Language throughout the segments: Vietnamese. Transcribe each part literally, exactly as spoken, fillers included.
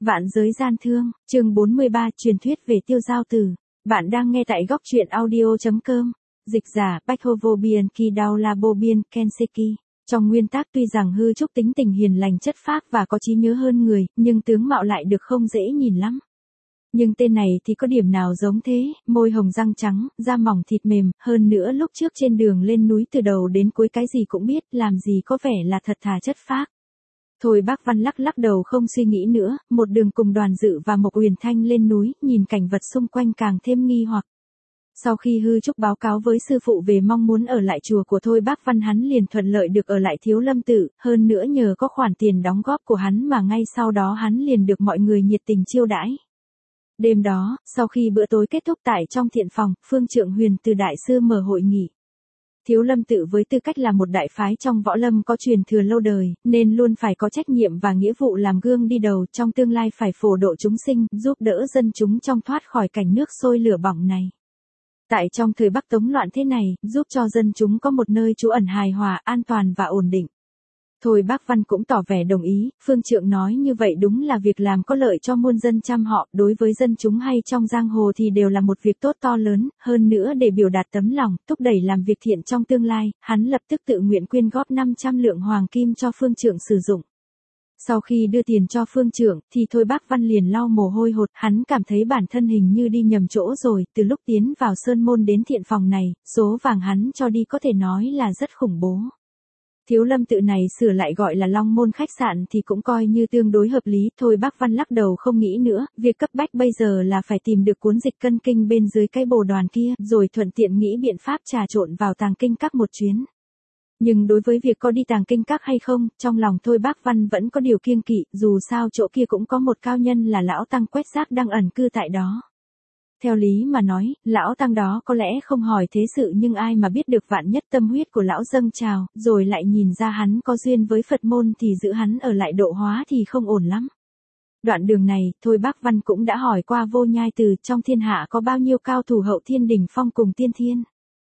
Vạn giới gian thương, chương bốn mươi ba, truyền thuyết về Tiêu Giao Tử. Bạn đang nghe tại góc truyện audio chấm com. Dịch giả, Bách-Hovo-Biên Ki-Đao-La-Bo-Biên Kenseki. Trong nguyên tác tuy rằng hư trúc tính tình hiền lành chất phác và có trí nhớ hơn người, nhưng tướng mạo lại được không dễ nhìn lắm. Nhưng tên này thì có điểm nào giống thế, môi hồng răng trắng, da mỏng thịt mềm, hơn nữa lúc trước trên đường lên núi từ đầu đến cuối cái gì cũng biết, làm gì có vẻ là thật thà chất phác. Thôi bác Văn lắc lắc đầu không suy nghĩ nữa, một đường cùng Đoàn Dự và Mộc Uyển Thanh lên núi, nhìn cảnh vật xung quanh càng thêm nghi hoặc. Sau khi hư trúc báo cáo với sư phụ về mong muốn ở lại chùa của Thôi bác Văn, hắn liền thuận lợi được ở lại Thiếu Lâm Tự, hơn nữa nhờ có khoản tiền đóng góp của hắn mà ngay sau đó hắn liền được mọi người nhiệt tình chiêu đãi. Đêm đó, sau khi bữa tối kết thúc tại trong thiện phòng, Phương Trượng Huyền từ đại sư mở hội nghị. Thiếu Lâm Tự với tư cách là một đại phái trong võ lâm có truyền thừa lâu đời, nên luôn phải có trách nhiệm và nghĩa vụ làm gương đi đầu, trong tương lai phải phổ độ chúng sinh, giúp đỡ dân chúng trong thoát khỏi cảnh nước sôi lửa bỏng này. Tại trong thời Bắc Tống loạn thế này, giúp cho dân chúng có một nơi trú ẩn hài hòa, an toàn và ổn định. Thôi bác Văn cũng tỏ vẻ đồng ý, Phương Trượng nói như vậy đúng là việc làm có lợi cho muôn dân trăm họ, đối với dân chúng hay trong giang hồ thì đều là một việc tốt to lớn, hơn nữa để biểu đạt tấm lòng, thúc đẩy làm việc thiện trong tương lai, hắn lập tức tự nguyện quyên góp năm trăm lượng hoàng kim cho Phương Trượng sử dụng. Sau khi đưa tiền cho Phương Trượng, thì Thôi bác Văn liền lau mồ hôi hột, hắn cảm thấy bản thân hình như đi nhầm chỗ rồi, từ lúc tiến vào sơn môn đến thiện phòng này, số vàng hắn cho đi có thể nói là rất khủng bố. Thiếu Lâm Tự này sửa lại gọi là Long Môn khách sạn thì cũng coi như tương đối hợp lý. Thôi bác Văn lắc đầu không nghĩ nữa, việc cấp bách bây giờ là phải tìm được cuốn dịch cân kinh bên dưới cái bồ đoàn kia, rồi thuận tiện nghĩ biện pháp trà trộn vào tàng kinh các một chuyến. Nhưng đối với việc có đi tàng kinh các hay không, trong lòng Thôi bác Văn vẫn có điều kiêng kỵ, dù sao chỗ kia cũng có một cao nhân là lão tăng Quét Rác đang ẩn cư tại đó. Theo lý mà nói, lão tăng đó có lẽ không hỏi thế sự, nhưng ai mà biết được vạn nhất tâm huyết của lão dâng trào, rồi lại nhìn ra hắn có duyên với Phật môn thì giữ hắn ở lại độ hóa thì không ổn lắm. Đoạn đường này, Thôi bác Văn cũng đã hỏi qua Vô Nhai Từ, trong thiên hạ có bao nhiêu cao thủ Hậu Thiên Đỉnh Phong cùng Tiên Thiên.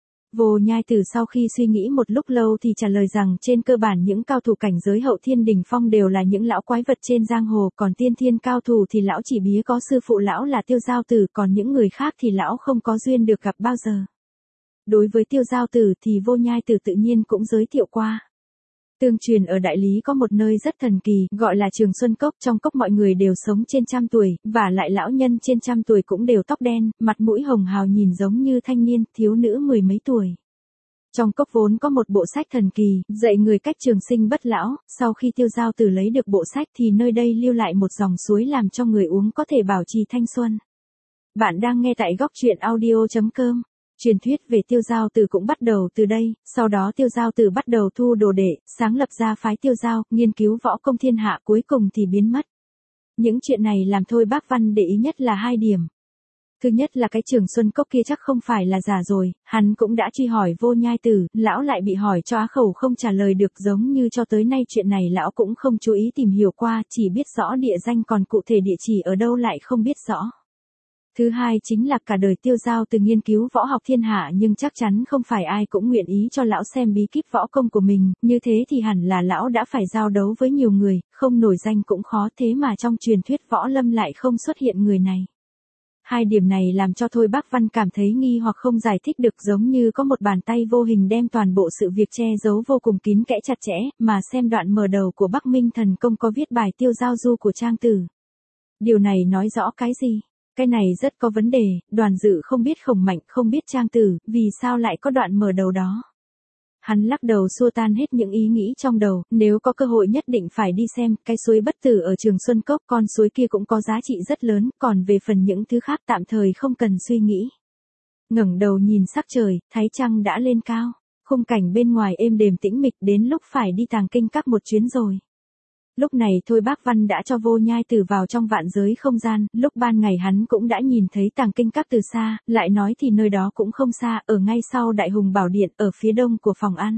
Vô Nhai Từ sau khi suy nghĩ một lúc lâu thì trả lời rằng trên cơ bản những cao thủ cảnh giới Hậu Thiên Đỉnh Phong đều là những lão quái vật trên giang hồ, còn tiên thiên cao thủ thì lão chỉ bía có sư phụ lão là Tiêu Giao Tử, còn những người khác thì lão không có duyên được gặp bao giờ. Đối với Tiêu Giao Tử thì Vô Nhai Từ tự nhiên cũng giới thiệu qua. Tương truyền ở Đại Lý có một nơi rất thần kỳ, gọi là Trường Xuân Cốc, trong cốc mọi người đều sống trên trăm tuổi, và lại lão nhân trên trăm tuổi cũng đều tóc đen, mặt mũi hồng hào nhìn giống như thanh niên, thiếu nữ mười mấy tuổi. Trong cốc vốn có một bộ sách thần kỳ, dạy người cách trường sinh bất lão, sau khi Tiêu Giao Tử lấy được bộ sách thì nơi đây lưu lại một dòng suối làm cho người uống có thể bảo trì thanh xuân. Bạn đang nghe tại góc truyện audio chấm com. Truyền thuyết về Tiêu Giao Tử cũng bắt đầu từ đây, sau đó Tiêu Giao Tử bắt đầu thu đồ đệ, sáng lập ra phái Tiêu Giao, nghiên cứu võ công thiên hạ, cuối cùng thì biến mất. Những chuyện này làm Thôi bác Văn để ý nhất là hai điểm. Thứ nhất là cái Trường Xuân Cốc kia chắc không phải là giả rồi, hắn cũng đã truy hỏi Vô Nhai Tử, lão lại bị hỏi cho á khẩu không trả lời được, giống như cho tới nay chuyện này lão cũng không chú ý tìm hiểu qua, chỉ biết rõ địa danh còn cụ thể địa chỉ ở đâu lại không biết rõ. Thứ hai chính là cả đời Tiêu Giao Tử nghiên cứu võ học thiên hạ, nhưng chắc chắn không phải ai cũng nguyện ý cho lão xem bí kíp võ công của mình, như thế thì hẳn là lão đã phải giao đấu với nhiều người, không nổi danh cũng khó, thế mà trong truyền thuyết võ lâm lại không xuất hiện người này. Hai điểm này làm cho Thôi bác Văn cảm thấy nghi hoặc không giải thích được, giống như có một bàn tay vô hình đem toàn bộ sự việc che giấu vô cùng kín kẽ chặt chẽ, mà xem đoạn mở đầu của Bắc Minh Thần Công có viết bài Tiêu Giao Du của Trang Tử. Điều này nói rõ cái gì? Cái này rất có vấn đề, Đoàn Dự không biết Khổng Mạnh, không biết Trang Tử, vì sao lại có đoạn mở đầu đó? Hắn lắc đầu xua tan hết những ý nghĩ trong đầu, nếu có cơ hội nhất định phải đi xem, cái suối bất tử ở Trường Xuân Cốc, con suối kia cũng có giá trị rất lớn, còn về phần những thứ khác tạm thời không cần suy nghĩ. Ngẩng đầu nhìn sắc trời, thấy trăng đã lên cao, khung cảnh bên ngoài êm đềm tĩnh mịch, đến lúc phải đi tàng kinh các một chuyến rồi. Lúc này Thôi bác Văn đã cho Vô Nhai Tử vào trong vạn giới không gian, lúc ban ngày hắn cũng đã nhìn thấy tàng kinh các từ xa, lại nói thì nơi đó cũng không xa, ở ngay sau Đại Hùng Bảo Điện, ở phía đông của phòng ăn.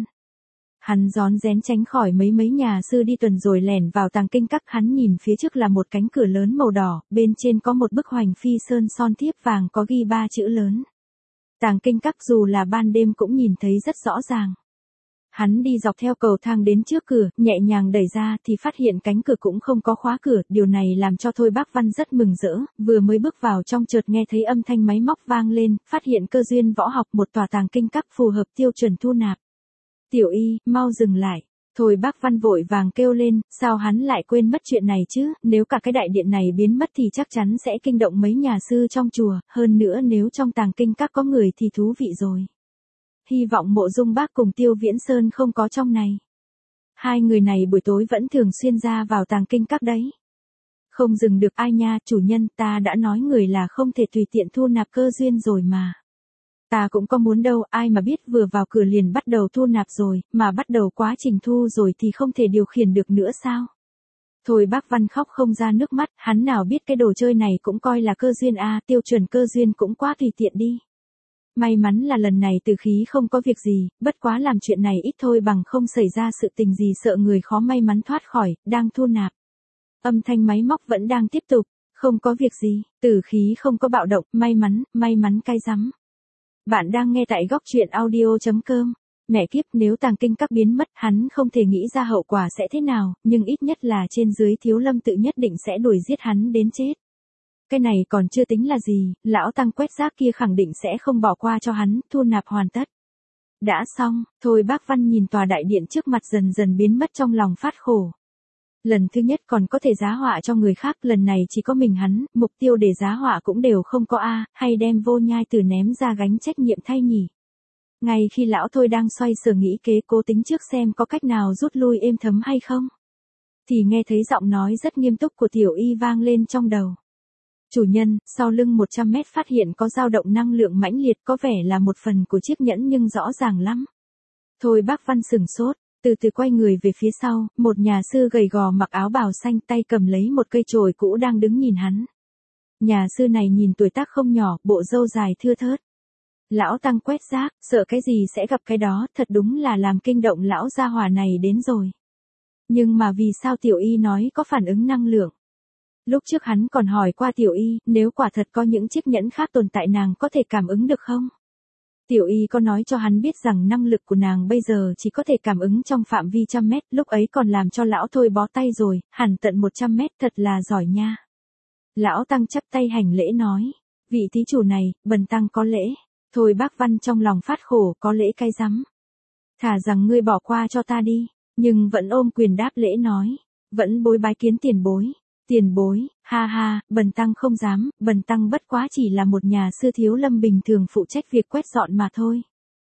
Hắn rón rén tránh khỏi mấy mấy nhà sư đi tuần rồi lẻn vào tàng kinh các, hắn nhìn phía trước là một cánh cửa lớn màu đỏ, bên trên có một bức hoành phi sơn son thiếp vàng có ghi ba chữ lớn. Tàng kinh các dù là ban đêm cũng nhìn thấy rất rõ ràng. hắn đi dọc theo cầu thang đến trước cửa, nhẹ nhàng đẩy ra thì phát hiện cánh cửa cũng không có khóa cửa, điều này làm cho Thôi Bác Văn rất mừng rỡ, vừa mới bước vào trong chợt nghe thấy âm thanh máy móc vang lên, phát hiện Cơ duyên võ học một tòa tàng kinh các phù hợp tiêu chuẩn thu nạp. Tiểu Y, mau dừng lại. Thôi Bác Văn vội vàng kêu lên, sao hắn lại quên mất chuyện này chứ, nếu cả cái đại điện này biến mất thì chắc chắn sẽ kinh động mấy nhà sư trong chùa, hơn nữa nếu trong tàng kinh các có người thì thú vị rồi. Hy vọng Mộ Dung Bác cùng Tiêu Viễn Sơn không có trong này. Hai người này buổi tối vẫn thường xuyên ra vào tàng kinh các đấy. Không dừng được ai nha, chủ nhân, ta đã nói người là không thể tùy tiện thu nạp cơ duyên rồi mà. Ta cũng có muốn đâu, ai mà biết vừa vào cửa liền bắt đầu thu nạp rồi, mà bắt đầu quá trình thu rồi thì không thể điều khiển được nữa sao? Thôi Bác Văn khóc không ra nước mắt, hắn nào biết cái đồ chơi này cũng coi là cơ duyên a, tiêu chuẩn cơ duyên cũng quá tùy tiện đi. May mắn là lần này Từ Khí không có việc gì, bất quá làm chuyện này ít thôi bằng không xảy ra sự tình gì sợ người khó may mắn thoát khỏi, đang thu nạp. Âm thanh máy móc vẫn đang tiếp tục, không có việc gì, Từ Khí không có bạo động, may mắn, may mắn cái rắm. Bạn đang nghe tại góc truyện audio chấm com. Mẹ kiếp, nếu tàng kinh các biến mất, hắn không thể nghĩ ra hậu quả sẽ thế nào, nhưng ít nhất là trên dưới Thiếu Lâm tự nhất định sẽ đuổi giết hắn đến chết. Cái này còn chưa tính là gì, lão tăng quét rác kia khẳng định sẽ không bỏ qua cho hắn, thu nạp hoàn tất. Đã xong, Thôi Bác Văn nhìn tòa đại điện trước mặt dần dần biến mất trong lòng phát khổ. Lần thứ nhất còn có thể giá họa cho người khác, lần này chỉ có mình hắn, mục tiêu để giá họa cũng đều không có a, hay đem Vô Nhai Tử ném ra gánh trách nhiệm thay nhỉ. Ngay khi lão Thôi đang xoay sở nghĩ kế cố tính trước xem có cách nào rút lui êm thấm hay không, thì nghe thấy giọng nói rất nghiêm túc của Tiểu Y vang lên trong đầu. Chủ nhân, sau lưng một trăm mét phát hiện có dao động năng lượng mãnh liệt, có vẻ là một phần của chiếc nhẫn nhưng rõ ràng lắm. Thôi Bác Văn sửng sốt, từ từ quay người về phía sau, một nhà sư gầy gò mặc áo bào xanh tay cầm lấy một cây chổi cũ đang đứng nhìn hắn. Nhà sư này nhìn tuổi tác không nhỏ, bộ râu dài thưa thớt. Lão tăng quét rác, sợ cái gì sẽ gặp cái đó, thật đúng là làm kinh động lão gia hỏa này đến rồi. Nhưng mà vì sao Tiểu Y nói có phản ứng năng lượng? Lúc trước hắn còn hỏi qua Tiểu Y, nếu quả thật có những chiếc nhẫn khác tồn tại nàng có thể cảm ứng được không? Tiểu Y có nói cho hắn biết rằng năng lực của nàng bây giờ chỉ có thể cảm ứng trong phạm vi trăm mét, lúc ấy còn làm cho lão Thôi bó tay rồi, hẳn tận một trăm mét, thật là giỏi nha. Lão tăng chắp tay hành lễ nói, vị thí chủ này, bần tăng có lễ. Thôi Bác Văn trong lòng phát khổ, có lễ cái rắm. Thà rằng ngươi bỏ qua cho ta đi, nhưng vẫn ôm quyền đáp lễ nói, vẫn bối bái kiến tiền bối. Tiền bối, ha ha, bần tăng không dám, bần tăng bất quá chỉ là một nhà sư Thiếu Lâm bình thường phụ trách việc quét dọn mà thôi.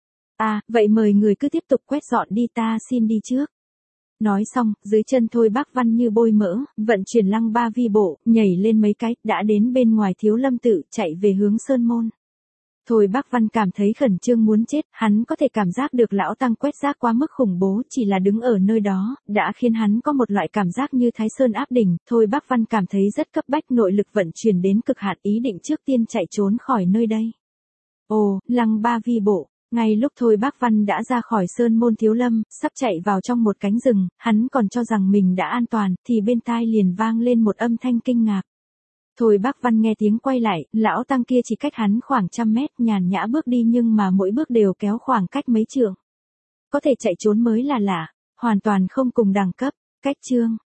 À, vậy mời người cứ tiếp tục quét dọn đi, ta xin đi trước. Nói xong, dưới chân Thôi Bác Văn như bôi mỡ, vận chuyển lăng ba vi bộ, nhảy lên mấy cái, đã đến bên ngoài Thiếu Lâm tự, chạy về hướng Sơn Môn. Thôi Bác Văn cảm thấy khẩn trương muốn chết, hắn có thể cảm giác được lão tăng quét rác quá mức khủng bố, chỉ là đứng ở nơi đó, đã khiến hắn có một loại cảm giác như Thái Sơn áp đỉnh. Thôi Bác Văn cảm thấy rất cấp bách, nội lực vận chuyển đến cực hạn, ý định trước tiên chạy trốn khỏi nơi đây. Ồ, lăng ba vi bộ. Ngay lúc Thôi Bác Văn đã ra khỏi Sơn Môn Thiếu Lâm, sắp chạy vào trong một cánh rừng, hắn còn cho rằng mình đã an toàn, thì bên tai liền vang lên một âm thanh kinh ngạc. Thôi Bác Văn nghe tiếng quay lại, lão tăng kia chỉ cách hắn khoảng trăm mét, nhàn nhã bước đi nhưng mà mỗi bước đều kéo khoảng cách mấy trượng. Có thể chạy trốn mới là lạ, hoàn toàn không cùng đẳng cấp. Cách chương,